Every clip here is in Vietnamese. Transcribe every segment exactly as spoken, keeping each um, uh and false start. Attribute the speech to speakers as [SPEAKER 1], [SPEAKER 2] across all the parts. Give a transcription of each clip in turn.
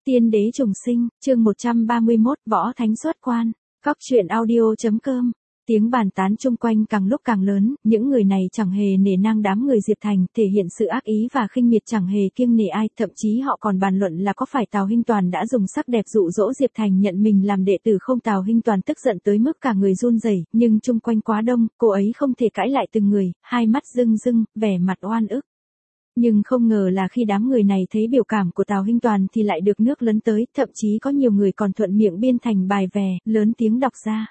[SPEAKER 1] Tiên đế trùng sinh, chương một trăm ba mươi mốt, võ thánh xuất quan. Cóc truyện audio.com. Tiếng bàn tán chung quanh càng lúc càng lớn, những người này chẳng hề nể nang đám người Diệp Thành, thể hiện sự ác ý và khinh miệt chẳng hề kiêng nể ai, thậm chí họ còn bàn luận là có phải Tào Hinh Toàn đã dùng sắc đẹp dụ dỗ Diệp Thành nhận mình làm đệ tử không. Tào Hinh Toàn tức giận tới mức cả người run rẩy, nhưng chung quanh quá đông, cô ấy không thể cãi lại từng người, hai mắt rưng rưng, vẻ mặt oan ức. Nhưng không ngờ là khi đám người này thấy biểu cảm của Tào Hinh Toàn thì lại được nước lấn tới, thậm chí có nhiều người còn thuận miệng biên thành bài vè, lớn tiếng đọc ra.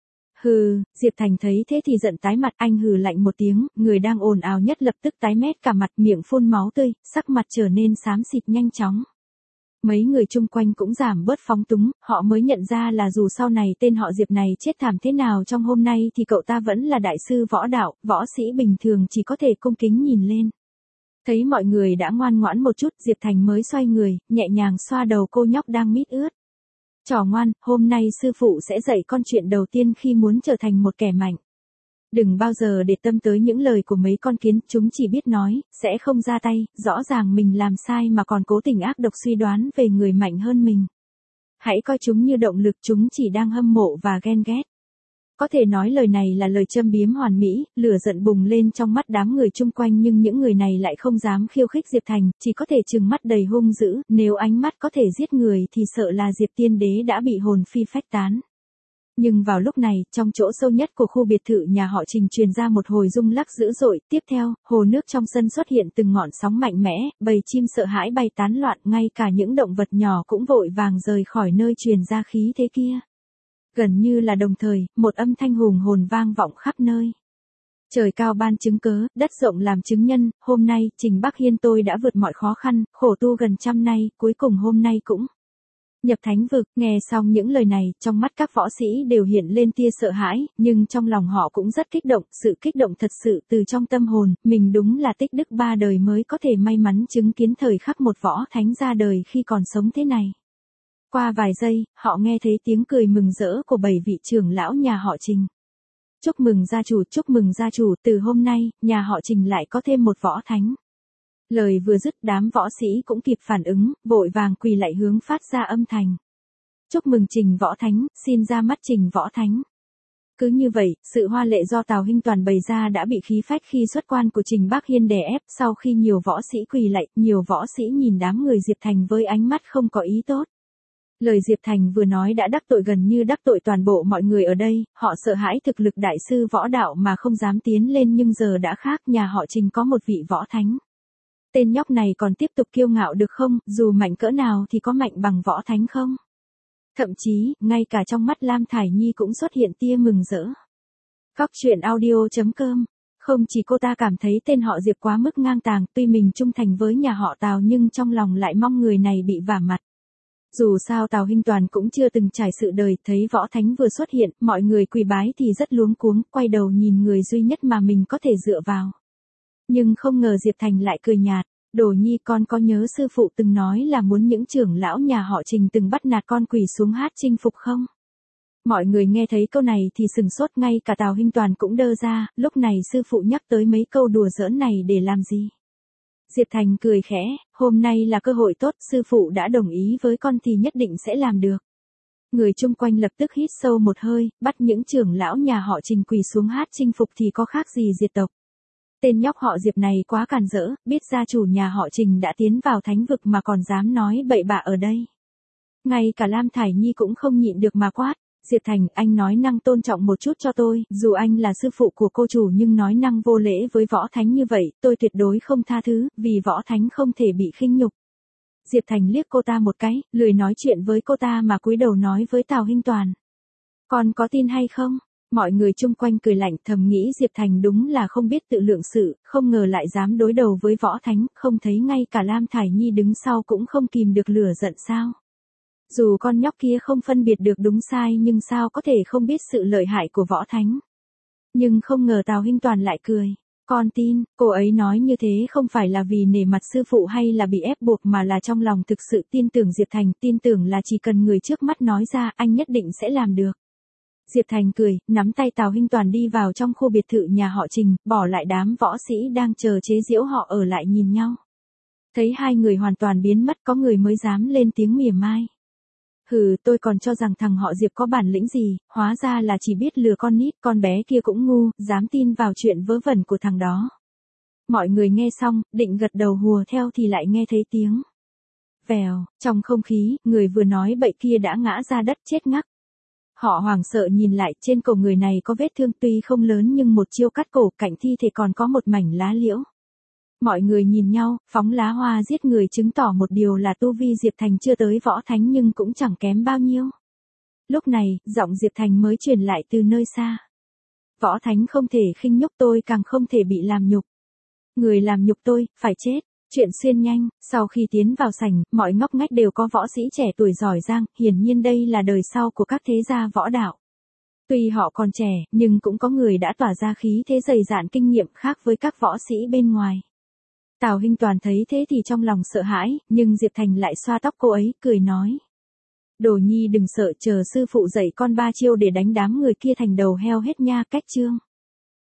[SPEAKER 1] Hừ, Diệp Thành thấy thế thì giận tái mặt, anh hừ lạnh một tiếng, người đang ồn ào nhất lập tức tái mét cả mặt, miệng phun máu tươi, sắc mặt trở nên xám xịt nhanh chóng. Mấy người chung quanh cũng giảm bớt phóng túng, họ mới nhận ra là dù sau này tên họ Diệp này chết thảm thế nào trong hôm nay thì cậu ta vẫn là đại sư võ đạo, võ sĩ bình thường chỉ có thể cung kính nhìn lên. Thấy mọi người đã ngoan ngoãn một chút, Diệp Thành mới xoay người, nhẹ nhàng xoa đầu cô nhóc đang mít ướt. Trò ngoan, hôm nay sư phụ sẽ dạy con chuyện đầu tiên khi muốn trở thành một kẻ mạnh. Đừng bao giờ để tâm tới những lời của mấy con kiến, chúng chỉ biết nói, sẽ không ra tay, rõ ràng mình làm sai mà còn cố tình ác độc suy đoán về người mạnh hơn mình. Hãy coi chúng như động lực, chúng chỉ đang hâm mộ và ghen ghét. Có thể nói lời này là lời châm biếm hoàn mỹ, lửa giận bùng lên trong mắt đám người chung quanh nhưng những người này lại không dám khiêu khích Diệp Thành, chỉ có thể trừng mắt đầy hung dữ, nếu ánh mắt có thể giết người thì sợ là Diệp Tiên Đế đã bị hồn phi phách tán. Nhưng vào lúc này, trong chỗ sâu nhất của khu biệt thự nhà họ Trình truyền ra một hồi rung lắc dữ dội, tiếp theo, hồ nước trong sân xuất hiện từng ngọn sóng mạnh mẽ, bầy chim sợ hãi bay tán loạn, ngay cả những động vật nhỏ cũng vội vàng rời khỏi nơi truyền ra khí thế kia. Gần như là đồng thời, một âm thanh hùng hồn vang vọng khắp nơi. Trời cao ban chứng cớ, đất rộng làm chứng nhân, hôm nay, Trình Bắc Hiên tôi đã vượt mọi khó khăn, khổ tu gần trăm nay, cuối cùng hôm nay cũng nhập thánh vực. Nghe xong những lời này, trong mắt các võ sĩ đều hiện lên tia sợ hãi, nhưng trong lòng họ cũng rất kích động, sự kích động thật sự từ trong tâm hồn, mình đúng là tích đức ba đời mới có thể may mắn chứng kiến thời khắc một võ thánh ra đời khi còn sống thế này. Qua vài giây, họ nghe thấy tiếng cười mừng rỡ của bảy vị trưởng lão nhà họ Trình. Chúc mừng gia chủ, chúc mừng gia chủ, từ hôm nay, nhà họ Trình lại có thêm một võ thánh. Lời vừa dứt, đám võ sĩ cũng kịp phản ứng, vội vàng quỳ lạy hướng phát ra âm thanh. Chúc mừng Trình võ thánh, xin ra mắt Trình võ thánh. Cứ như vậy, sự hoa lệ do Tào Hinh Toàn bày ra đã bị khí phách khi xuất quan của Trình Bắc Hiên đè ép, sau khi nhiều võ sĩ quỳ lạy, nhiều võ sĩ nhìn đám người Diệp Thành với ánh mắt không có ý tốt. Lời Diệp Thành vừa nói đã đắc tội gần như đắc tội toàn bộ mọi người ở đây, họ sợ hãi thực lực đại sư võ đạo mà không dám tiến lên nhưng giờ đã khác, nhà họ Trình có một vị võ thánh. Tên nhóc này còn tiếp tục kiêu ngạo được không, dù mạnh cỡ nào thì có mạnh bằng võ thánh không? Thậm chí, ngay cả trong mắt Lam Thải Nhi cũng xuất hiện tia mừng rỡ. Cóc truyện audio.com. Không chỉ cô ta cảm thấy tên họ Diệp quá mức ngang tàng, tuy mình trung thành với nhà họ Tào nhưng trong lòng lại mong người này bị vả mặt. Dù sao Tào Hinh Toàn cũng chưa từng trải sự đời, thấy võ thánh vừa xuất hiện, mọi người quỳ bái thì rất luống cuống, quay đầu nhìn người duy nhất mà mình có thể dựa vào. Nhưng không ngờ Diệp Thành lại cười nhạt, Đồ Nhi con có nhớ sư phụ từng nói là muốn những trưởng lão nhà họ Trình từng bắt nạt con quỳ xuống hát chinh phục không? Mọi người nghe thấy câu này thì sừng sốt, ngay cả Tào Hinh Toàn cũng đơ ra, lúc này sư phụ nhắc tới mấy câu đùa giỡn này để làm gì? Diệp Thành cười khẽ, hôm nay là cơ hội tốt, sư phụ đã đồng ý với con thì nhất định sẽ làm được. Người chung quanh lập tức hít sâu một hơi, bắt những trưởng lão nhà họ Trình quỳ xuống hát chinh phục thì có khác gì diệt tộc. Tên nhóc họ Diệp này quá càn rỡ, biết gia chủ nhà họ Trình đã tiến vào thánh vực mà còn dám nói bậy bạ ở đây. Ngay cả Lam Thải Nhi cũng không nhịn được mà quát. Diệp Thành, anh nói năng tôn trọng một chút cho tôi, dù anh là sư phụ của cô chủ nhưng nói năng vô lễ với võ thánh như vậy, tôi tuyệt đối không tha thứ, vì võ thánh không thể bị khinh nhục. Diệp Thành liếc cô ta một cái, lười nói chuyện với cô ta mà cúi đầu nói với Tào Hinh Toàn. Con có tin hay không? Mọi người chung quanh cười lạnh, thầm nghĩ Diệp Thành đúng là không biết tự lượng sự, không ngờ lại dám đối đầu với võ thánh, không thấy ngay cả Lam Thải Nhi đứng sau cũng không kìm được lửa giận sao? Dù con nhóc kia không phân biệt được đúng sai nhưng sao có thể không biết sự lợi hại của võ thánh. Nhưng không ngờ Tào Hinh Toàn lại cười. Con tin, cô ấy nói như thế không phải là vì nể mặt sư phụ hay là bị ép buộc mà là trong lòng thực sự tin tưởng Diệp Thành, tin tưởng là chỉ cần người trước mắt nói ra anh nhất định sẽ làm được. Diệp Thành cười, nắm tay Tào Hinh Toàn đi vào trong khu biệt thự nhà họ Trình, bỏ lại đám võ sĩ đang chờ chế giễu họ ở lại nhìn nhau. Thấy hai người hoàn toàn biến mất có người mới dám lên tiếng mỉa mai. Hừ, tôi còn cho rằng thằng họ Diệp có bản lĩnh gì, hóa ra là chỉ biết lừa con nít, con bé kia cũng ngu, dám tin vào chuyện vớ vẩn của thằng đó. Mọi người nghe xong, định gật đầu hùa theo thì lại nghe thấy tiếng vèo, trong không khí, người vừa nói bậy kia đã ngã ra đất chết ngắc. Họ hoảng sợ nhìn lại, trên cổ người này có vết thương tuy không lớn nhưng một chiêu cắt cổ, cạnh thi thể còn có một mảnh lá liễu. Mọi người nhìn nhau, phóng lá hoa giết người chứng tỏ một điều là tu vi Diệp Thành chưa tới võ thánh nhưng cũng chẳng kém bao nhiêu. Lúc này, giọng Diệp Thành mới truyền lại từ nơi xa. Võ thánh không thể khinh nhục tôi, càng không thể bị làm nhục. Người làm nhục tôi, phải chết. Chuyện xuyên nhanh, sau khi tiến vào sảnh, mọi ngóc ngách đều có võ sĩ trẻ tuổi giỏi giang, hiển nhiên đây là đời sau của các thế gia võ đạo. Tuy họ còn trẻ, nhưng cũng có người đã tỏa ra khí thế dày dạn kinh nghiệm khác với các võ sĩ bên ngoài. Tào Hinh Toàn thấy thế thì trong lòng sợ hãi, nhưng Diệp Thành lại xoa tóc cô ấy, cười nói. Đồ nhi đừng sợ, chờ sư phụ dạy con ba chiêu để đánh đám người kia thành đầu heo hết nha, cách chương.